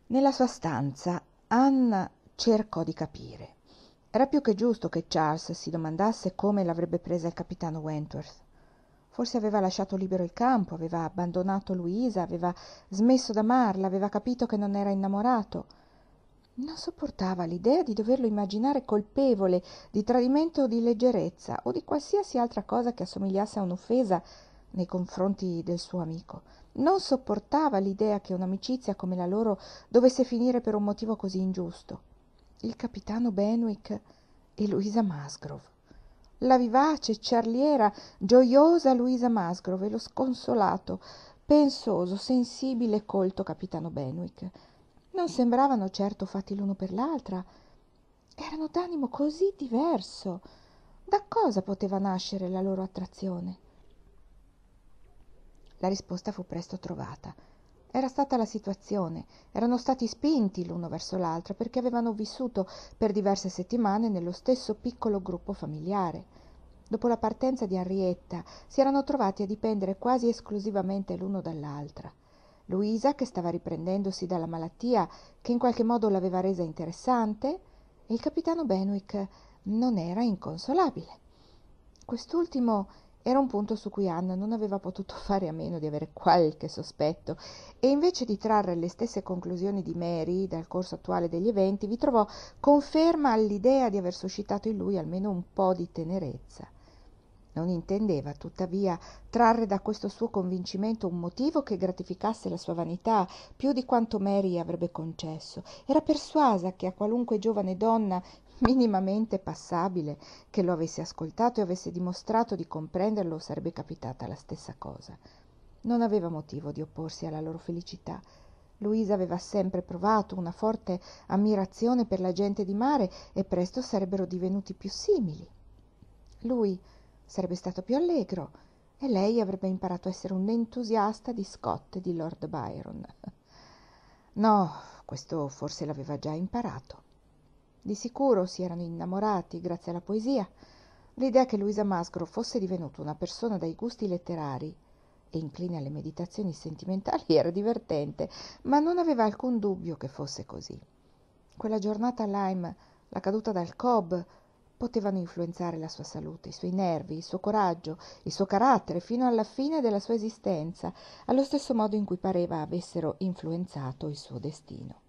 Nella sua stanza Anne cercò di capire. Era più che giusto che Charles si domandasse come l'avrebbe presa il capitano Wentworth. Forse aveva lasciato libero il campo, aveva abbandonato Louisa, aveva smesso d'amarla, aveva capito che non era innamorato. Non sopportava l'idea di doverlo immaginare colpevole di tradimento o di leggerezza o di qualsiasi altra cosa che assomigliasse a un'offesa nei confronti del suo amico. Non sopportava l'idea che un'amicizia come la loro dovesse finire per un motivo così ingiusto. Il capitano Benwick e Louisa Musgrove. La vivace, ciarliera, gioiosa Louisa Musgrove e lo sconsolato, pensoso, sensibile e colto capitano Benwick. Non sembravano certo fatti l'uno per l'altra. Erano d'animo così diverso. Da cosa poteva nascere la loro attrazione? La risposta fu presto trovata. Era stata la situazione, erano stati spinti l'uno verso l'altra perché avevano vissuto per diverse settimane nello stesso piccolo gruppo familiare. Dopo la partenza di Henrietta si erano trovati a dipendere quasi esclusivamente l'uno dall'altra. Luisa, che stava riprendendosi dalla malattia che in qualche modo l'aveva resa interessante, e il capitano Benwick non era inconsolabile. Quest'ultimo era un punto su cui Anna non aveva potuto fare a meno di avere qualche sospetto, e invece di trarre le stesse conclusioni di Mary dal corso attuale degli eventi, vi trovò conferma all'idea di aver suscitato in lui almeno un po' di tenerezza. Non intendeva, tuttavia, trarre da questo suo convincimento un motivo che gratificasse la sua vanità più di quanto Mary avrebbe concesso. Era persuasa che a qualunque giovane donna minimamente passabile che lo avesse ascoltato e avesse dimostrato di comprenderlo sarebbe capitata la stessa cosa. Non aveva motivo di opporsi alla loro felicità. Luisa aveva sempre provato una forte ammirazione per la gente di mare e presto sarebbero divenuti più simili. Lui sarebbe stato più allegro e lei avrebbe imparato a essere un entusiasta di Scott e di Lord Byron. No, questo forse l'aveva già imparato. Di sicuro si erano innamorati grazie alla poesia. L'idea che Louisa Musgrove fosse divenuta una persona dai gusti letterari e incline alle meditazioni sentimentali era divertente, ma non aveva alcun dubbio che fosse così. Quella giornata a Lyme, la caduta dal Cobb, potevano influenzare la sua salute, i suoi nervi, il suo coraggio, il suo carattere, fino alla fine della sua esistenza, allo stesso modo in cui pareva avessero influenzato il suo destino.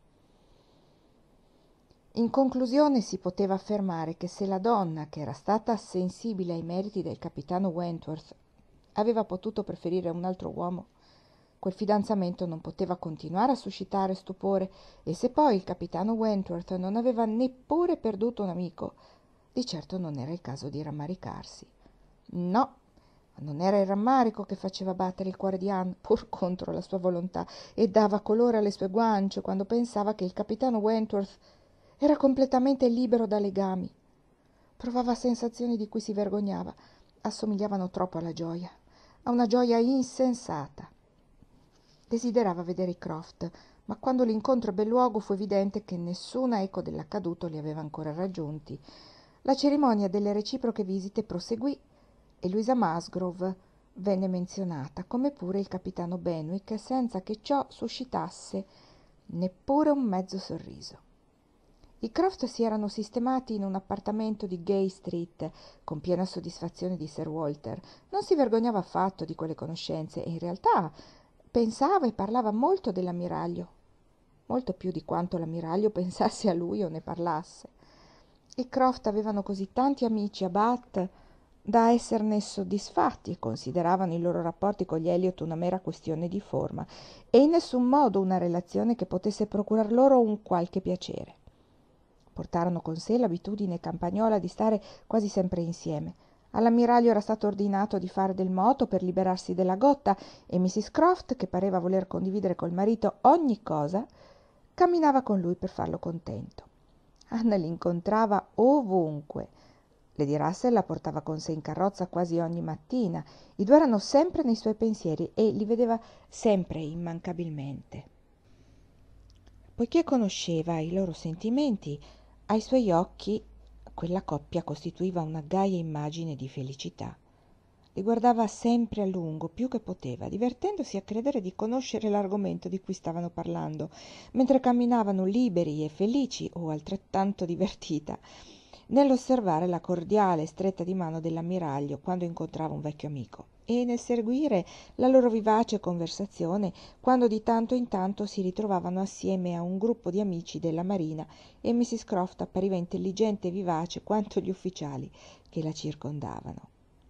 In conclusione si poteva affermare che se la donna, che era stata sensibile ai meriti del capitano Wentworth, aveva potuto preferire un altro uomo, quel fidanzamento non poteva continuare a suscitare stupore, e se poi il capitano Wentworth non aveva neppure perduto un amico, di certo non era il caso di rammaricarsi. No, non era il rammarico che faceva battere il cuore di Anne, pur contro la sua volontà, e dava colore alle sue guance quando pensava che il capitano Wentworth era completamente libero da legami. Provava sensazioni di cui si vergognava, assomigliavano troppo alla gioia, a una gioia insensata. Desiderava vedere i Croft, ma quando l'incontro ebbe luogo fu evidente che nessuna eco dell'accaduto li aveva ancora raggiunti. La cerimonia delle reciproche visite proseguì e Louisa Musgrove venne menzionata, come pure il capitano Benwick, senza che ciò suscitasse neppure un mezzo sorriso. I Croft si erano sistemati in un appartamento di Gay Street, con piena soddisfazione di Sir Walter. Non si vergognava affatto di quelle conoscenze e in realtà pensava e parlava molto dell'ammiraglio, molto più di quanto l'ammiraglio pensasse a lui o ne parlasse. I Croft avevano così tanti amici a Bath da esserne soddisfatti e consideravano i loro rapporti con gli Elliot una mera questione di forma e in nessun modo una relazione che potesse procurar loro un qualche piacere. Portarono con sé l'abitudine campagnola di stare quasi sempre insieme. All'ammiraglio era stato ordinato di fare del moto per liberarsi della gotta e Mrs. Croft, che pareva voler condividere col marito ogni cosa, camminava con lui per farlo contento. Anna l'incontrava ovunque. Lady Russell la portava con sé in carrozza quasi ogni mattina. I due erano sempre nei suoi pensieri e li vedeva sempre immancabilmente. Poiché conosceva i loro sentimenti, ai suoi occhi quella coppia costituiva una gaia immagine di felicità. li guardava sempre a lungo, più che poteva, divertendosi a credere di conoscere l'argomento di cui stavano parlando, mentre camminavano liberi e felici, o altrettanto divertita, nell'osservare la cordiale stretta di mano dell'ammiraglio quando incontrava un vecchio amico, e nel seguire la loro vivace conversazione quando di tanto in tanto si ritrovavano assieme a un gruppo di amici della marina e Mrs. Croft appariva intelligente e vivace quanto gli ufficiali che la circondavano.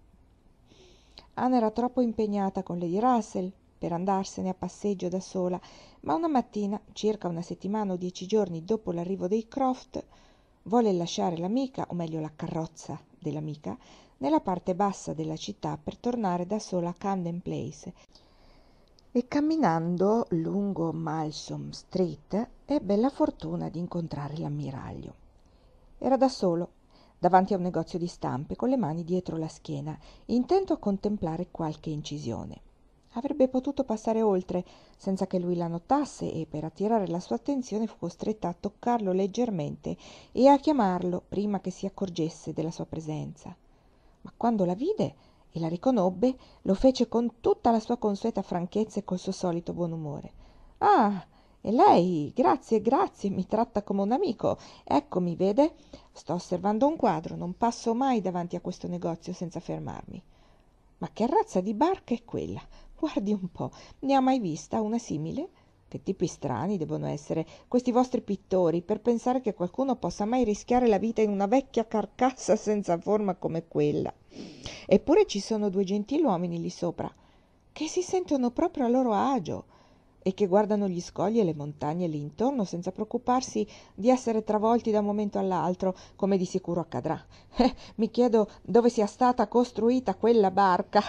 Anna era troppo impegnata con Lady Russell per andarsene a passeggio da sola, ma una mattina, circa una settimana o 10 giorni dopo l'arrivo dei Croft, volle lasciare l'amica, o meglio la carrozza dell'amica, nella parte bassa della città per tornare da sola a Camden Place, e camminando lungo Malsom Street ebbe la fortuna di incontrare l'ammiraglio. Era da solo, davanti a un negozio di stampe, con le mani dietro la schiena, intento a contemplare qualche incisione. Avrebbe potuto passare oltre senza che lui la notasse e per attirare la sua attenzione fu costretta a toccarlo leggermente e a chiamarlo prima che si accorgesse della sua presenza. Ma quando la vide e la riconobbe, lo fece con tutta la sua consueta franchezza e col suo solito buon umore. «Ah, e lei? Grazie, grazie, mi tratta come un amico. Eccomi, vede? Sto osservando un quadro, non passo mai davanti a questo negozio senza fermarmi. Ma che razza di barca è quella? Guardi un po', ne ha mai vista una simile? Che tipi strani devono essere questi vostri pittori per pensare che qualcuno possa mai rischiare la vita in una vecchia carcassa senza forma come quella. Eppure ci sono 2 gentiluomini lì sopra, che si sentono proprio a loro agio e che guardano gli scogli e le montagne lì intorno senza preoccuparsi di essere travolti da un momento all'altro, come di sicuro accadrà. Mi chiedo dove sia stata costruita quella barca.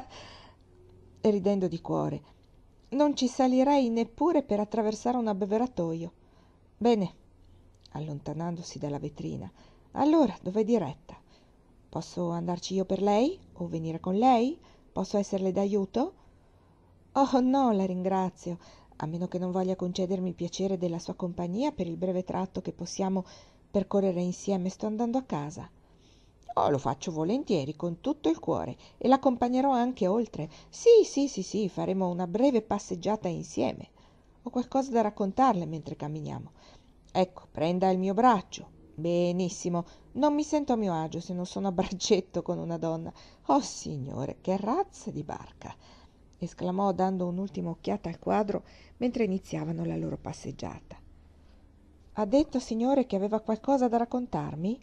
E ridendo di cuore, non ci salirei neppure per attraversare un abbeveratoio. Bene, allontanandosi dalla vetrina, allora dov'è diretta? Posso andarci io per lei o venire con lei? Posso esserle d'aiuto? Oh no, la ringrazio, a meno che non voglia concedermi il piacere della sua compagnia per il breve tratto che possiamo percorrere insieme. Sto andando a casa. Oh, lo faccio volentieri, con tutto il cuore, e l'accompagnerò anche oltre. Sì, faremo una breve passeggiata insieme. Ho qualcosa da raccontarle mentre camminiamo. Ecco, prenda il mio braccio. Benissimo, non mi sento a mio agio se non sono a braccetto con una donna. Oh, signore, che razza di barca! Esclamò dando un'ultima occhiata al quadro mentre iniziavano la loro passeggiata. Ha detto, signore, che aveva qualcosa da raccontarmi?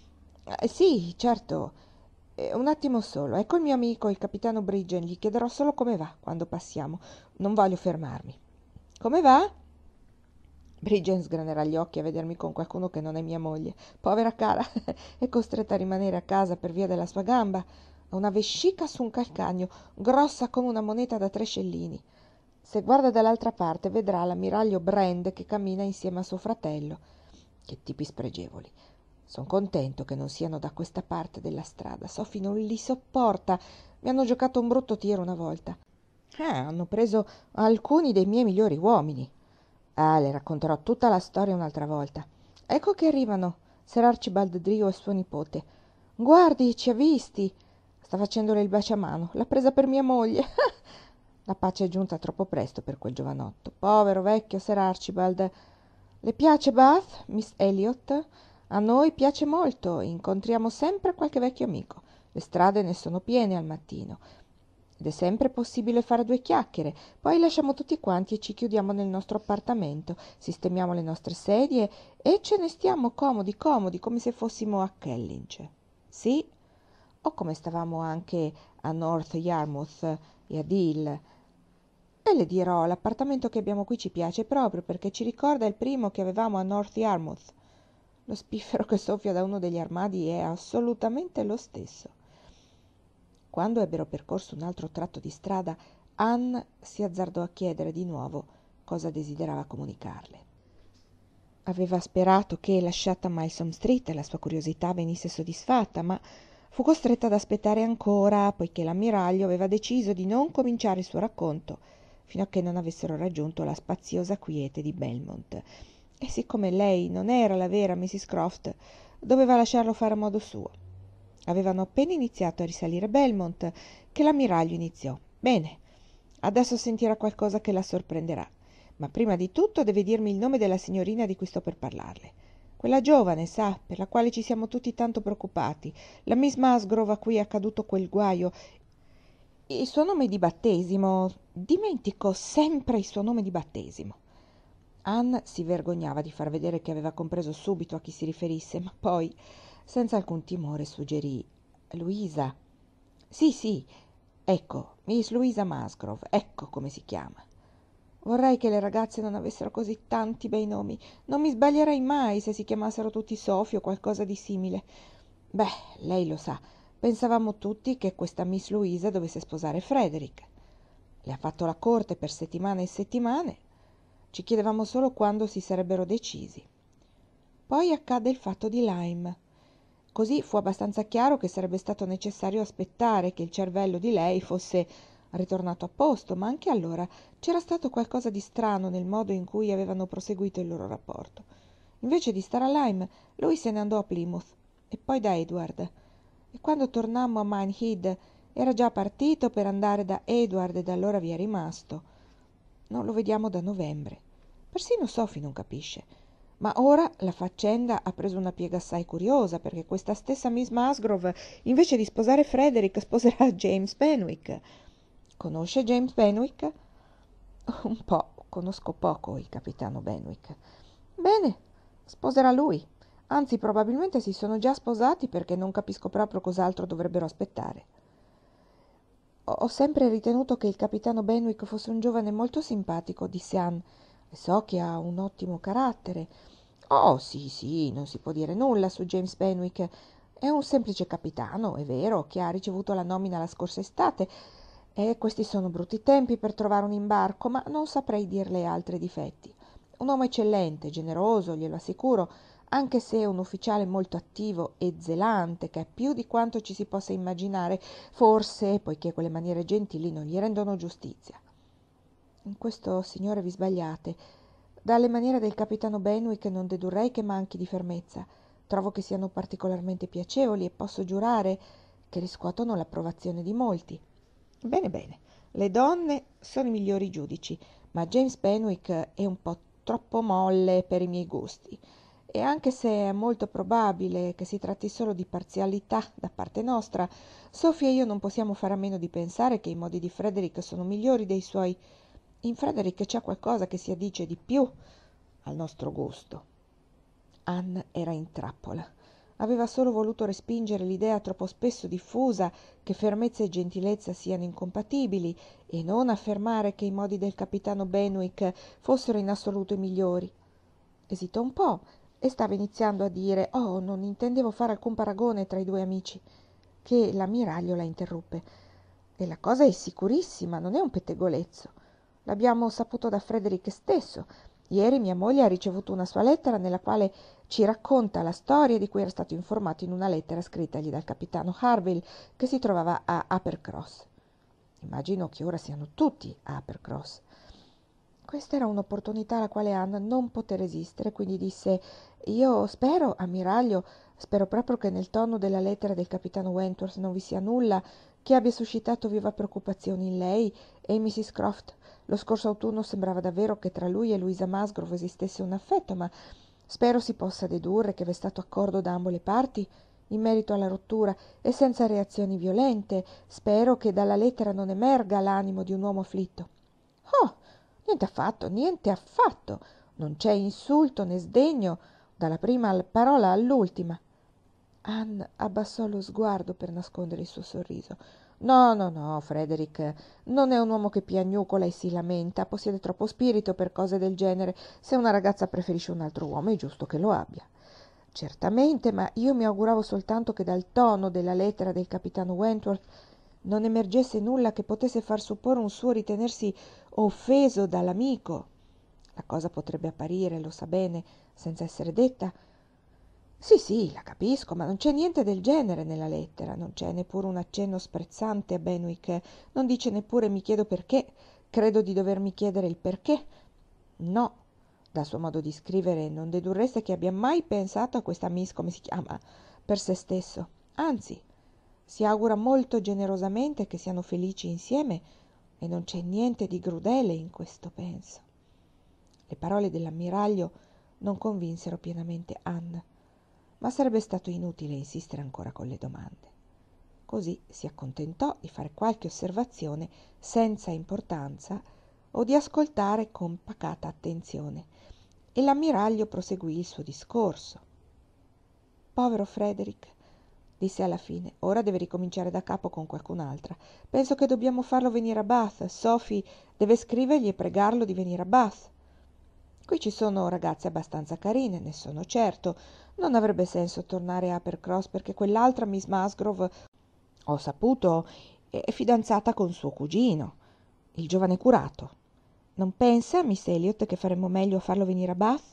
Sì, certo. Un attimo solo. Ecco il mio amico, il capitano Bridgen. Gli chiederò solo come va quando passiamo. Non voglio fermarmi. Come va? Bridgen sgranerà gli occhi a vedermi con qualcuno che non è mia moglie. Povera cara, è costretta a rimanere a casa per via della sua gamba. Ha una vescica su un calcagno, grossa come una moneta da 3 scellini. Se guarda dall'altra parte vedrà l'ammiraglio Brand che cammina insieme a suo fratello. Che tipi spregevoli. Son contento che non siano da questa parte della strada. Sophie non li sopporta. Mi hanno giocato un brutto tiro una volta. Hanno preso alcuni dei miei migliori uomini. Le racconterò tutta la storia un'altra volta. Ecco che arrivano Sir Archibald Drio e suo nipote. Guardi, ci ha visti. Sta facendole il baciamano. L'ha presa per mia moglie. La pace è giunta troppo presto per quel giovanotto. Povero vecchio Sir Archibald. Le piace Bath, Miss Elliot? A noi piace molto, incontriamo sempre qualche vecchio amico. Le strade ne sono piene al mattino ed è sempre possibile fare 2 chiacchiere. Poi lasciamo tutti quanti e ci chiudiamo nel nostro appartamento, sistemiamo le nostre sedie e ce ne stiamo comodi, comodi, come se fossimo a Kellynch. Sì, o come stavamo anche a North Yarmouth e a Deal. E le dirò, l'appartamento che abbiamo qui ci piace proprio perché ci ricorda il primo che avevamo a North Yarmouth. Lo spiffero che soffia da uno degli armadi è assolutamente lo stesso. Quando ebbero percorso un altro tratto di strada, Anne si azzardò a chiedere di nuovo cosa desiderava comunicarle. Aveva sperato che, lasciata Milsom Street, la sua curiosità venisse soddisfatta, ma fu costretta ad aspettare ancora, poiché l'ammiraglio aveva deciso di non cominciare il suo racconto fino a che non avessero raggiunto la spaziosa quiete di Belmont. E siccome lei non era la vera Mrs. Croft, doveva lasciarlo fare a modo suo. Avevano appena iniziato a risalire Belmont che l'ammiraglio iniziò. Bene, adesso sentirà qualcosa che la sorprenderà. Ma prima di tutto deve dirmi il nome della signorina di cui sto per parlarle. Quella giovane, sa, per la quale ci siamo tutti tanto preoccupati. La Miss Musgrove a cui è accaduto quel guaio. Il suo nome di battesimo. Dimentico sempre il suo nome di battesimo. Anne si vergognava di far vedere che aveva compreso subito a chi si riferisse, ma poi, senza alcun timore, suggerì Luisa. Sì, ecco, Miss Louisa Musgrove, ecco come si chiama. Vorrei che le ragazze non avessero così tanti bei nomi. Non mi sbaglierei mai se si chiamassero tutti Sophie o qualcosa di simile. Beh, lei lo sa, pensavamo tutti che questa Miss Louisa dovesse sposare Frederick. Le ha fatto la corte per settimane e settimane. Ci chiedevamo solo quando si sarebbero decisi. Poi accadde il fatto di Lyme. Così fu abbastanza chiaro che sarebbe stato necessario aspettare che il cervello di lei fosse ritornato a posto, ma anche allora c'era stato qualcosa di strano nel modo in cui avevano proseguito il loro rapporto. Invece di stare a Lyme, lui se ne andò a Plymouth e poi da Edward. E quando tornammo a Minehead era già partito per andare da Edward e da allora vi è rimasto. Non lo vediamo da novembre. Persino Sophie non capisce. Ma ora la faccenda ha preso una piega assai curiosa, perché questa stessa Miss Musgrove, invece di sposare Frederick, sposerà James Benwick. Conosce James Benwick? Un po', conosco poco il capitano Benwick. Bene, sposerà lui. Anzi, probabilmente si sono già sposati perché non capisco proprio cos'altro dovrebbero aspettare. Ho sempre ritenuto che il capitano Benwick fosse un giovane molto simpatico, disse Anne. E so che ha un ottimo carattere. Oh, sì, non si può dire nulla su James Benwick. È un semplice capitano, è vero, che ha ricevuto la nomina la scorsa estate. E questi sono brutti tempi per trovare un imbarco, ma non saprei dirle altri difetti. Un uomo eccellente, generoso, glielo assicuro, anche se è un ufficiale molto attivo e zelante, che è più di quanto ci si possa immaginare, forse poiché quelle maniere gentili non gli rendono giustizia. In questo, signore, vi sbagliate. Dalle maniere del capitano Benwick non dedurrei che manchi di fermezza. Trovo che siano particolarmente piacevoli e posso giurare che riscuotono l'approvazione di molti. Bene, le donne sono i migliori giudici, ma James Benwick è un po' troppo molle per i miei gusti. E anche se è molto probabile che si tratti solo di parzialità da parte nostra, Sophie e io non possiamo fare a meno di pensare che i modi di Frederick sono migliori dei suoi. In Frederick c'è qualcosa che si addice di più al nostro gusto. Anne era in trappola. Aveva solo voluto respingere l'idea troppo spesso diffusa che fermezza e gentilezza siano incompatibili e non affermare che i modi del capitano Benwick fossero in assoluto i migliori. Esitò un po' e stava iniziando a dire «Oh, non intendevo fare alcun paragone tra i due amici», che l'ammiraglio la interruppe. «E la cosa è sicurissima, non è un pettegolezzo. L'abbiamo saputo da Frederick stesso. Ieri mia moglie ha ricevuto una sua lettera nella quale ci racconta la storia di cui era stato informato in una lettera scrittagli dal capitano Harville che si trovava a Uppercross. Immagino che ora siano tutti a Uppercross». Questa era un'opportunità alla quale Anne non poté resistere, quindi disse «Io spero, ammiraglio, spero proprio che nel tono della lettera del capitano Wentworth non vi sia nulla che abbia suscitato viva preoccupazione in lei e in Mrs. Croft. Lo scorso autunno sembrava davvero che tra lui e Louisa Musgrove esistesse un affetto, ma spero si possa dedurre che v'è stato accordo da ambo le parti in merito alla rottura e senza reazioni violente. Spero che dalla lettera non emerga l'animo di un uomo afflitto». «Oh, niente affatto. Non c'è insulto né sdegno dalla prima parola all'ultima». Anne abbassò lo sguardo per nascondere il suo sorriso. No, Frederick non è un uomo che piagnucola e si lamenta, possiede troppo spirito per cose del genere. Se una ragazza preferisce un altro uomo è giusto che lo abbia. Certamente, ma io mi auguravo soltanto che dal tono della lettera del capitano Wentworth non emergesse nulla che potesse far supporre un suo ritenersi offeso dall'amico. La cosa potrebbe apparire, lo sa bene, senza essere detta. Sì, la capisco, ma non c'è niente del genere nella lettera, non c'è neppure un accenno sprezzante a Benwick, non dice neppure mi chiedo perché, credo di dovermi chiedere il perché. No, dal suo modo di scrivere non dedurreste che abbia mai pensato a questa Miss, come si chiama, per se stesso. Anzi, Si augura molto generosamente che siano felici insieme e non c'è niente di crudele in questo, penso. Le parole dell'ammiraglio non convinsero pienamente Anne, ma sarebbe stato inutile insistere ancora con le domande. Così si accontentò di fare qualche osservazione senza importanza o di ascoltare con pacata attenzione, e l'ammiraglio proseguì il suo discorso. Povero Frederick, disse alla fine, ora deve ricominciare da capo con qualcun'altra. Penso che dobbiamo farlo venire a Bath. Sophie deve scrivergli e pregarlo di venire a Bath. Qui ci sono ragazze abbastanza carine, ne sono certo. Non avrebbe senso tornare a Uppercross perché quell'altra Miss Musgrove, ho saputo, è fidanzata con suo cugino, il giovane curato. Non pensa, Miss Elliot, che faremmo meglio a farlo venire a Bath?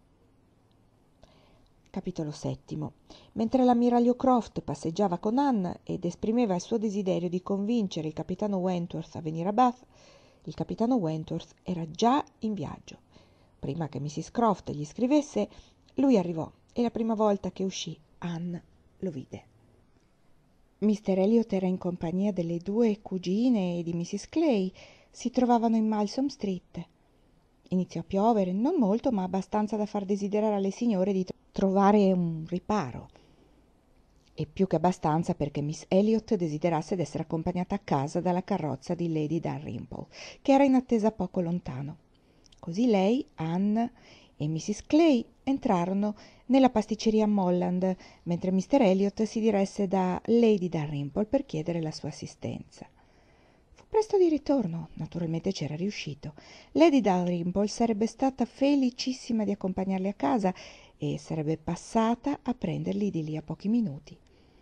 Capitolo 7. Mentre l'ammiraglio Croft passeggiava con Anne ed esprimeva il suo desiderio di convincere il capitano Wentworth a venire a Bath, il capitano Wentworth era già in viaggio. Prima che Mrs. Croft gli scrivesse, lui arrivò e la prima volta che uscì, Anne lo vide. Mr. Elliot era in compagnia delle due cugine e di Mrs. Clay. Si trovavano in Malsom Street. Iniziò a piovere, non molto, ma abbastanza da far desiderare alle signore di trovare un riparo. E più che abbastanza perché Miss Elliot desiderasse d'essere accompagnata a casa dalla carrozza di Lady Dalrymple, che era in attesa poco lontano. Così lei, Anne e Mrs. Clay entrarono nella pasticceria Molland, mentre Mr. Elliot si diresse da Lady Dalrymple per chiedere la sua assistenza. Fu presto di ritorno, naturalmente c'era riuscito. Lady Dalrymple sarebbe stata felicissima di accompagnarli a casa e sarebbe passata a prenderli di lì a pochi minuti.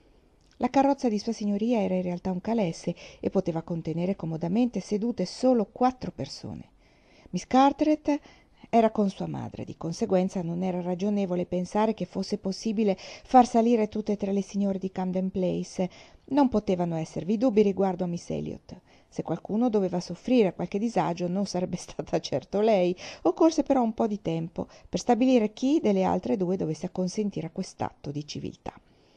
La carrozza di sua signoria era in realtà un calesse e poteva contenere comodamente sedute solo 4 persone. Miss Carteret era con sua madre, di conseguenza non era ragionevole pensare che fosse possibile far salire tutte e 3 le signore di Camden Place. Non potevano esservi dubbi riguardo a Miss Elliot. Se qualcuno doveva soffrire qualche disagio non sarebbe stata certo lei. Occorse però un po' di tempo per stabilire chi delle altre 2 dovesse acconsentire a quest'atto di civiltà.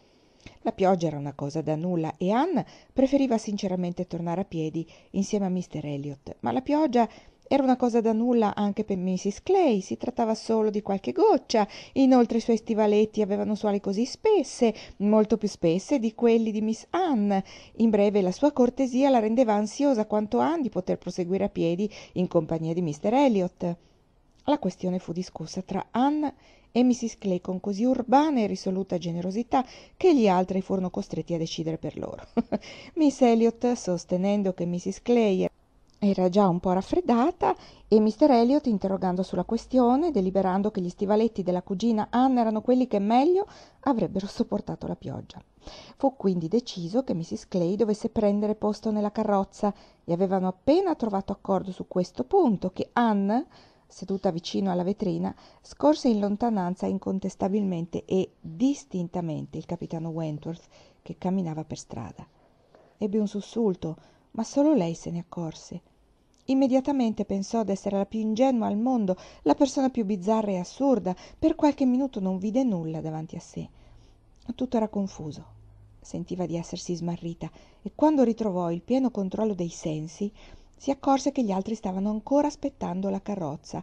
La pioggia era una cosa da nulla e Anne preferiva sinceramente tornare a piedi insieme a Mr. Elliot, ma la pioggia era una cosa da nulla anche per Mrs. Clay, si trattava solo di qualche goccia. Inoltre i suoi stivaletti avevano suole così spesse, molto più spesse di quelli di Miss Anne. In breve, la sua cortesia la rendeva ansiosa quanto Anne di poter proseguire a piedi in compagnia di Mr. Elliot. La questione fu discussa tra Anne e Mrs. Clay con così urbana e risoluta generosità che gli altri furono costretti a decidere per loro. Miss Elliot, sostenendo che Mrs. Clay era già un po' raffreddata, e Mr. Elliot interrogando sulla questione, deliberando che gli stivaletti della cugina Anne erano quelli che meglio avrebbero sopportato la pioggia. Fu quindi deciso che Mrs. Clay dovesse prendere posto nella carrozza e avevano appena trovato accordo su questo punto che Anne, seduta vicino alla vetrina, scorse in lontananza incontestabilmente e distintamente il capitano Wentworth che camminava per strada. Ebbe un sussulto, ma solo lei se ne accorse. Immediatamente pensò d'essere la più ingenua al mondo, la persona più bizzarra e assurda. Per qualche minuto non vide nulla davanti a sé. Tutto era confuso. Sentiva di essersi smarrita e quando ritrovò il pieno controllo dei sensi si accorse che gli altri stavano ancora aspettando la carrozza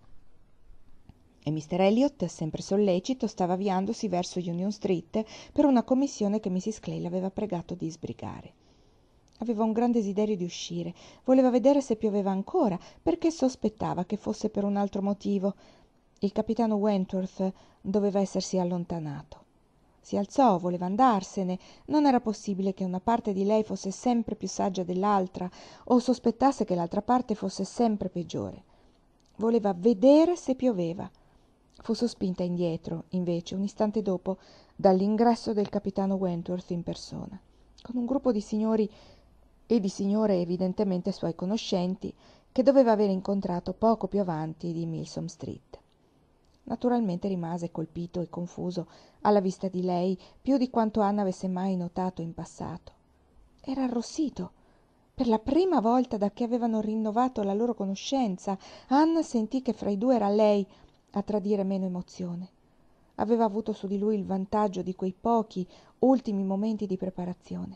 e Mr. Elliot, sempre sollecito, stava avviandosi verso Union Street per una commissione che Mrs. Clay l'aveva pregato di sbrigare. Aveva un gran desiderio di uscire, voleva vedere se pioveva ancora, perché sospettava che fosse per un altro motivo. Il capitano Wentworth doveva essersi allontanato. Si alzò, voleva andarsene. Non era possibile che una parte di lei fosse sempre più saggia dell'altra, o sospettasse che l'altra parte fosse sempre peggiore. Voleva vedere se pioveva. Fu sospinta indietro, invece, un istante dopo, dall'ingresso del capitano Wentworth in persona, con un gruppo di signori e di signore evidentemente suoi conoscenti, che doveva aver incontrato poco più avanti di Milsom Street. Naturalmente rimase colpito e confuso alla vista di lei più di quanto Anna avesse mai notato in passato. Era arrossito. Per la prima volta da che avevano rinnovato la loro conoscenza, Anna sentì che fra i 2 era lei a tradire meno emozione. Aveva avuto su di lui il vantaggio di quei pochi ultimi momenti di preparazione.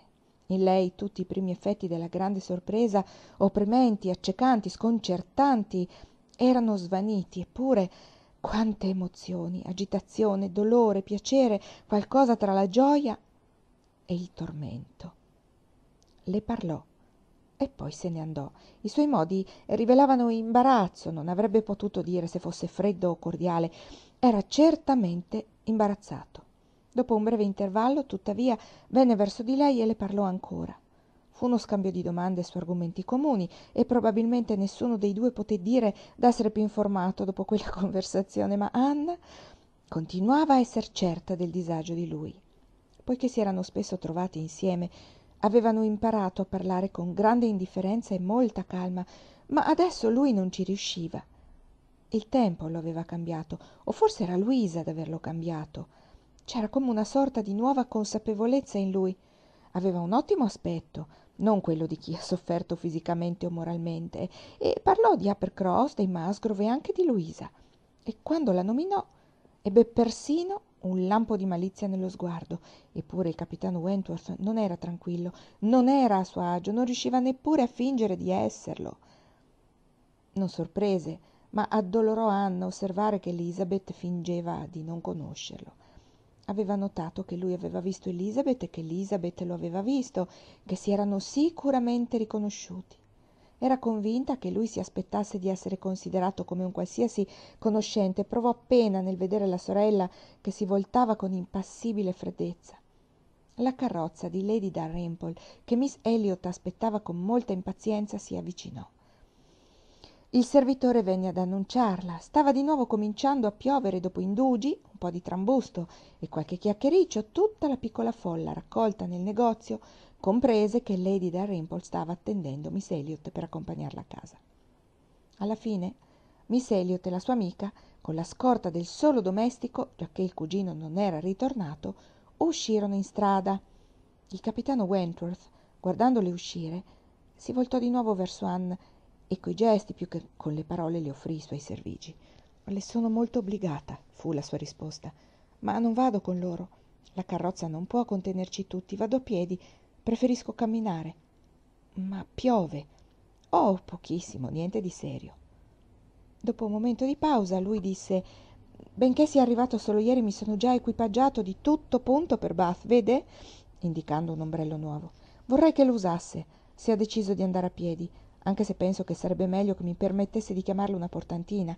In lei tutti i primi effetti della grande sorpresa, opprimenti, accecanti, sconcertanti, erano svaniti, eppure quante emozioni, agitazione, dolore, piacere, qualcosa tra la gioia e il tormento. Le parlò e poi se ne andò. I suoi modi rivelavano imbarazzo, non avrebbe potuto dire se fosse freddo o cordiale. Era certamente imbarazzato. Dopo un breve intervallo, tuttavia, venne verso di lei e le parlò ancora. Fu uno scambio di domande su argomenti comuni e probabilmente nessuno dei due poté dire d'essere più informato dopo quella conversazione, ma Anna continuava a esser certa del disagio di lui. Poiché si erano spesso trovati insieme, avevano imparato a parlare con grande indifferenza e molta calma, ma adesso lui non ci riusciva. Il tempo lo aveva cambiato, o forse era Luisa ad averlo cambiato. C'era come una sorta di nuova consapevolezza in lui. Aveva un ottimo aspetto, non quello di chi ha sofferto fisicamente o moralmente, e parlò di Uppercross, dei Musgrove e anche di Luisa. E quando la nominò, ebbe persino un lampo di malizia nello sguardo. Eppure il capitano Wentworth non era tranquillo, non era a suo agio, non riusciva neppure a fingere di esserlo. Non sorprese, ma addolorò Anna osservare che Elizabeth fingeva di non conoscerlo. Aveva notato che lui aveva visto Elizabeth e che Elizabeth lo aveva visto, che si erano sicuramente riconosciuti. Era convinta che lui si aspettasse di essere considerato come un qualsiasi conoscente e provò pena nel vedere la sorella che si voltava con impassibile freddezza. La carrozza di Lady Dalrymple, che Miss Elliot aspettava con molta impazienza, si avvicinò. Il servitore venne ad annunciarla. Stava di nuovo cominciando a piovere dopo indugi, un po' di trambusto e qualche chiacchiericcio. Tutta la piccola folla raccolta nel negozio comprese che Lady Dalrymple stava attendendo Miss Elliot per accompagnarla a casa. Alla fine Miss Elliot e la sua amica, con la scorta del solo domestico, giacché il cugino non era ritornato, uscirono in strada. Il capitano Wentworth, guardandole uscire, si voltò di nuovo verso Anne e coi gesti più che con le parole le offrì i suoi servigi. «Le sono molto obbligata», fu la sua risposta, «ma non vado con loro. La carrozza non può contenerci tutti, vado a piedi, preferisco camminare». «Ma piove». «Oh, pochissimo, niente di serio». Dopo un momento di pausa lui disse: «Benché sia arrivato solo ieri, mi sono già equipaggiato di tutto punto per Bath, vede?» indicando un ombrello nuovo. «Vorrei che lo usasse, se ha deciso di andare a piedi, anche se penso che sarebbe meglio che mi permettesse di chiamarlo una portantina».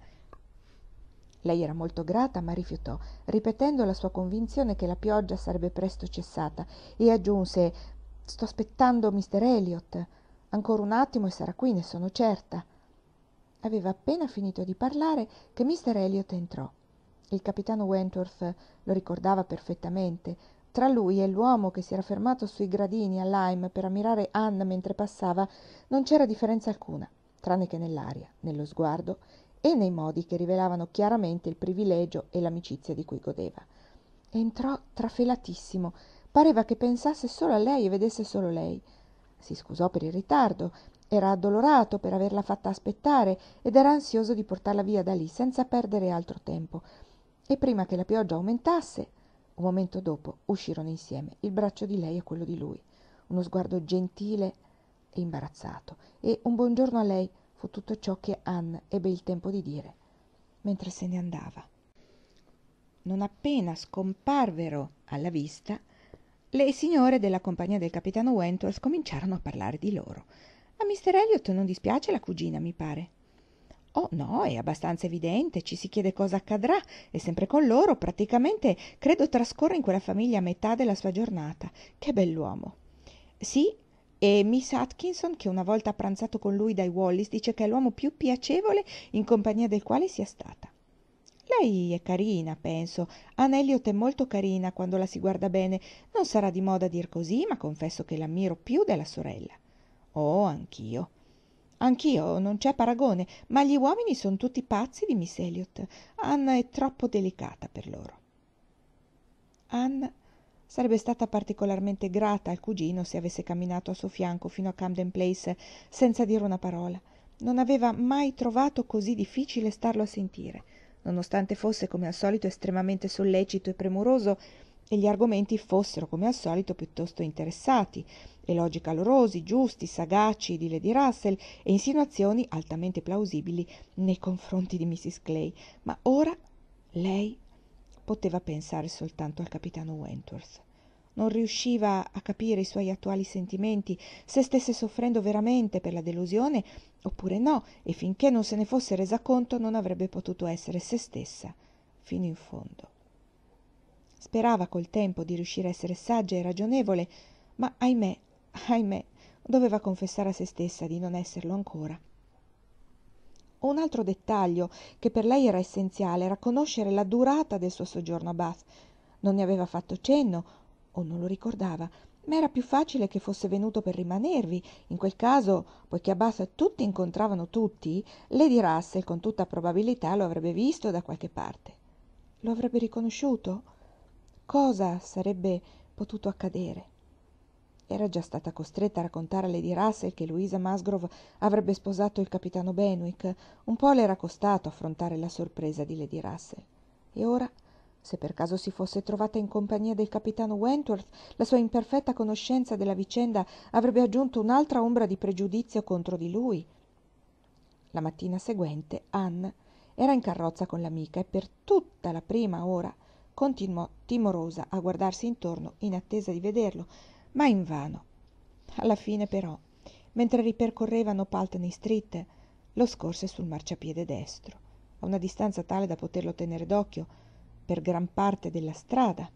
Lei era molto grata, ma rifiutò, ripetendo la sua convinzione che la pioggia sarebbe presto cessata, e aggiunse: «Sto aspettando Mr. Elliot. Ancora un attimo e sarà qui, ne sono certa». Aveva appena finito di parlare che Mr. Elliot entrò. Il capitano Wentworth lo ricordava perfettamente. Tra lui e l'uomo che si era fermato sui gradini a Lyme per ammirare Anne mentre passava non c'era differenza alcuna, tranne che nell'aria, nello sguardo e nei modi che rivelavano chiaramente il privilegio e l'amicizia di cui godeva. Entrò trafelatissimo, pareva che pensasse solo a lei e vedesse solo lei. Si scusò per il ritardo, era addolorato per averla fatta aspettare ed era ansioso di portarla via da lì senza perdere altro tempo. E prima che la pioggia aumentasse, un momento dopo uscirono insieme, il braccio di lei e quello di lui, uno sguardo gentile e imbarazzato, e un buongiorno a lei fu tutto ciò che Anne ebbe il tempo di dire mentre se ne andava. Non appena scomparvero alla vista, le signore della compagnia del capitano Wentworth cominciarono a parlare di loro. «A Mr. Elliot non dispiace la cugina, mi pare». «Oh no, è abbastanza evidente, ci si chiede cosa accadrà, è sempre con loro, praticamente credo trascorra in quella famiglia metà della sua giornata. Che bell'uomo». «Sì, e Miss Atkinson, che una volta ha pranzato con lui dai Wallis, dice che è l'uomo più piacevole in compagnia del quale sia stata». «Lei è carina, penso. Anne Elliot è molto carina quando la si guarda bene. Non sarà di moda dir così, ma confesso che l'ammiro più della sorella». «Oh, anch'io». «Anch'io, non c'è paragone, ma gli uomini son tutti pazzi di Miss Elliot. Anne è troppo delicata per loro». Anne sarebbe stata particolarmente grata al cugino se avesse camminato a suo fianco fino a Camden Place senza dire una parola. Non aveva mai trovato così difficile starlo a sentire. Nonostante fosse come al solito estremamente sollecito e premuroso, e gli argomenti fossero, come al solito, piuttosto interessati, elogi calorosi, giusti, sagaci di Lady Russell e insinuazioni altamente plausibili nei confronti di Mrs. Clay, ma ora lei poteva pensare soltanto al capitano Wentworth. Non riusciva a capire i suoi attuali sentimenti, se stesse soffrendo veramente per la delusione oppure no, e finché non se ne fosse resa conto non avrebbe potuto essere se stessa fino in fondo. Sperava col tempo di riuscire a essere saggia e ragionevole, ma ahimè, doveva confessare a se stessa di non esserlo ancora. Un altro dettaglio che per lei era essenziale era conoscere la durata del suo soggiorno a Bath. Non ne aveva fatto cenno, o non lo ricordava, ma era più facile che fosse venuto per rimanervi. In quel caso, poiché a Bath tutti incontravano tutti, Lady Russell con tutta probabilità lo avrebbe visto da qualche parte. Lo avrebbe riconosciuto? Cosa sarebbe potuto accadere? Era già stata costretta a raccontare a Lady Russell che Louisa Musgrove avrebbe sposato il capitano Benwick. Un po' le era costato affrontare la sorpresa di Lady Russell. E ora, se per caso si fosse trovata in compagnia del capitano Wentworth, la sua imperfetta conoscenza della vicenda avrebbe aggiunto un'altra ombra di pregiudizio contro di lui. La mattina seguente Anne era in carrozza con l'amica e per tutta la prima ora continuò timorosa a guardarsi intorno in attesa di vederlo, ma invano. Alla fine però, mentre ripercorrevano Pulteney Street, lo scorse sul marciapiede destro, a una distanza tale da poterlo tenere d'occhio per gran parte della strada.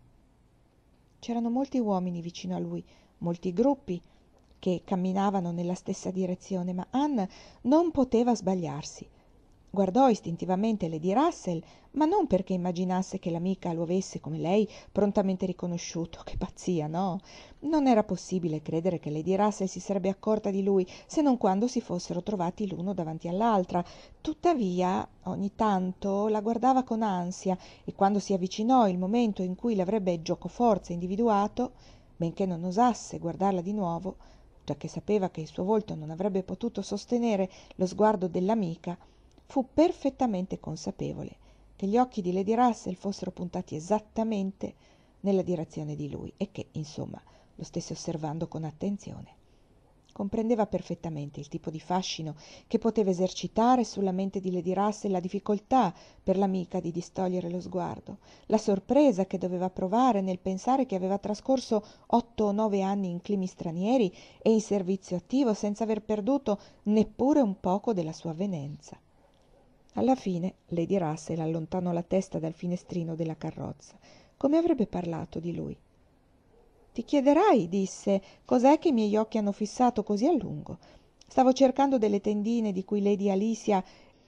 C'erano molti uomini vicino a lui, molti gruppi che camminavano nella stessa direzione, ma Anne non poteva sbagliarsi. Guardò istintivamente Lady Russell, ma non perché immaginasse che l'amica lo avesse, come lei, prontamente riconosciuto. Che pazzia, no? Non era possibile credere che Lady Russell si sarebbe accorta di lui, se non quando si fossero trovati l'uno davanti all'altra. Tuttavia, ogni tanto la guardava con ansia e quando si avvicinò il momento in cui l'avrebbe giocoforza individuato, benché non osasse guardarla di nuovo, giacché sapeva che il suo volto non avrebbe potuto sostenere lo sguardo dell'amica, fu perfettamente consapevole che gli occhi di Lady Russell fossero puntati esattamente nella direzione di lui e che, insomma, lo stesse osservando con attenzione. Comprendeva perfettamente il tipo di fascino che poteva esercitare sulla mente di Lady Russell la difficoltà per l'amica di distogliere lo sguardo, la sorpresa che doveva provare nel pensare che aveva trascorso 8 o 9 anni in climi stranieri e in servizio attivo senza aver perduto neppure un poco della sua avvenenza. Alla fine Lady Russell allontanò la testa dal finestrino della carrozza. Come avrebbe parlato di lui? «Ti chiederai», disse, «cos'è che i miei occhi hanno fissato così a lungo. Stavo cercando delle tendine di cui Lady Alicia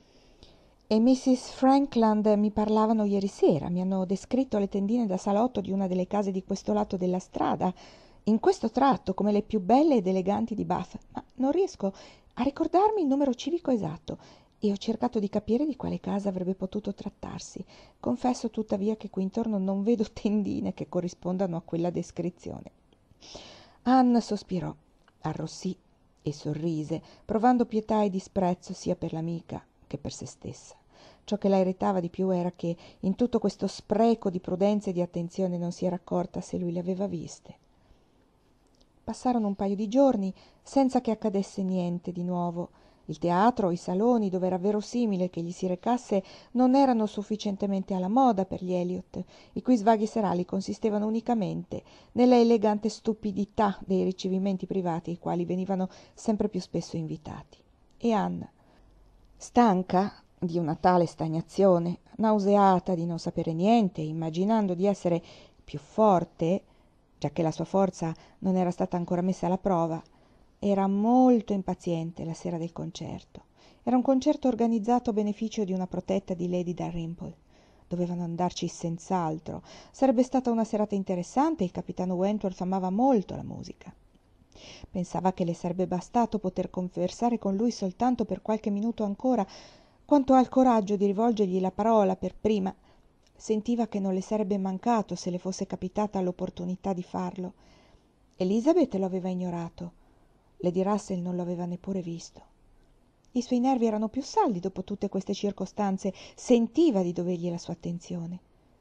e Mrs. Frankland mi parlavano ieri sera. Mi hanno descritto le tendine da salotto di una delle case di questo lato della strada, in questo tratto, come le più belle ed eleganti di Bath, ma non riesco a ricordarmi il numero civico esatto e ho cercato di capire di quale casa avrebbe potuto trattarsi. Confesso tuttavia che qui intorno non vedo tendine che corrispondano a quella descrizione». Anne sospirò, arrossì e sorrise, provando pietà e disprezzo sia per l'amica che per se stessa. Ciò che la irritava di più era che in tutto questo spreco di prudenza e di attenzione non si era accorta se lui le aveva viste. Passarono un paio di giorni senza che accadesse niente di nuovo. Il teatro, i saloni, dove era verosimile che gli si recasse, non erano sufficientemente alla moda per gli Elliot, i cui svaghi serali consistevano unicamente nella elegante stupidità dei ricevimenti privati ai quali venivano sempre più spesso invitati. E Anne, stanca di una tale stagnazione, nauseata di non sapere niente, immaginando di essere più forte, giacché la sua forza non era stata ancora messa alla prova, era molto impaziente la sera del concerto. Era un concerto organizzato a beneficio di una protetta di Lady Dalrymple. Dovevano andarci senz'altro. Sarebbe stata una serata interessante e il capitano Wentworth amava molto la musica. Pensava che le sarebbe bastato poter conversare con lui soltanto per qualche minuto ancora. Quanto al coraggio di rivolgergli la parola per prima, sentiva che non le sarebbe mancato se le fosse capitata l'opportunità di farlo. Elizabeth lo aveva ignorato. Lady Russell non lo aveva neppure visto. I suoi nervi erano più saldi dopo tutte queste circostanze. Sentiva di dovergli la sua attenzione.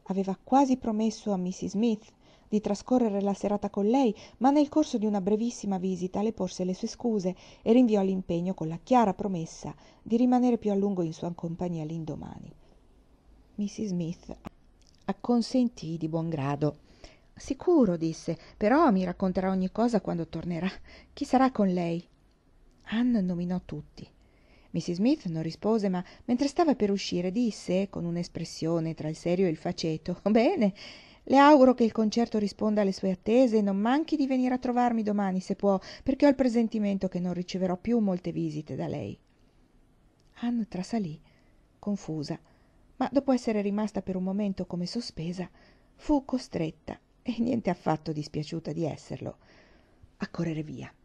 Aveva quasi promesso a Mrs. Smith di trascorrere la serata con lei, ma nel corso di una brevissima visita le porse le sue scuse e rinviò l'impegno con la chiara promessa di rimanere più a lungo in sua compagnia l'indomani. Mrs. Smith acconsentì di buon grado. Sicuro, disse, però mi racconterà ogni cosa quando tornerà. Chi sarà con lei? Anne nominò tutti. Mrs. Smith non rispose, ma mentre stava per uscire disse, con un'espressione tra il serio e il faceto: «Bene, le auguro che il concerto risponda alle sue attese e non manchi di venire a trovarmi domani, se può, perché ho il presentimento che non riceverò più molte visite da lei». Anne trasalì, confusa, ma dopo essere rimasta per un momento come sospesa, fu costretta, e niente affatto dispiaciuta di esserlo, a correre via.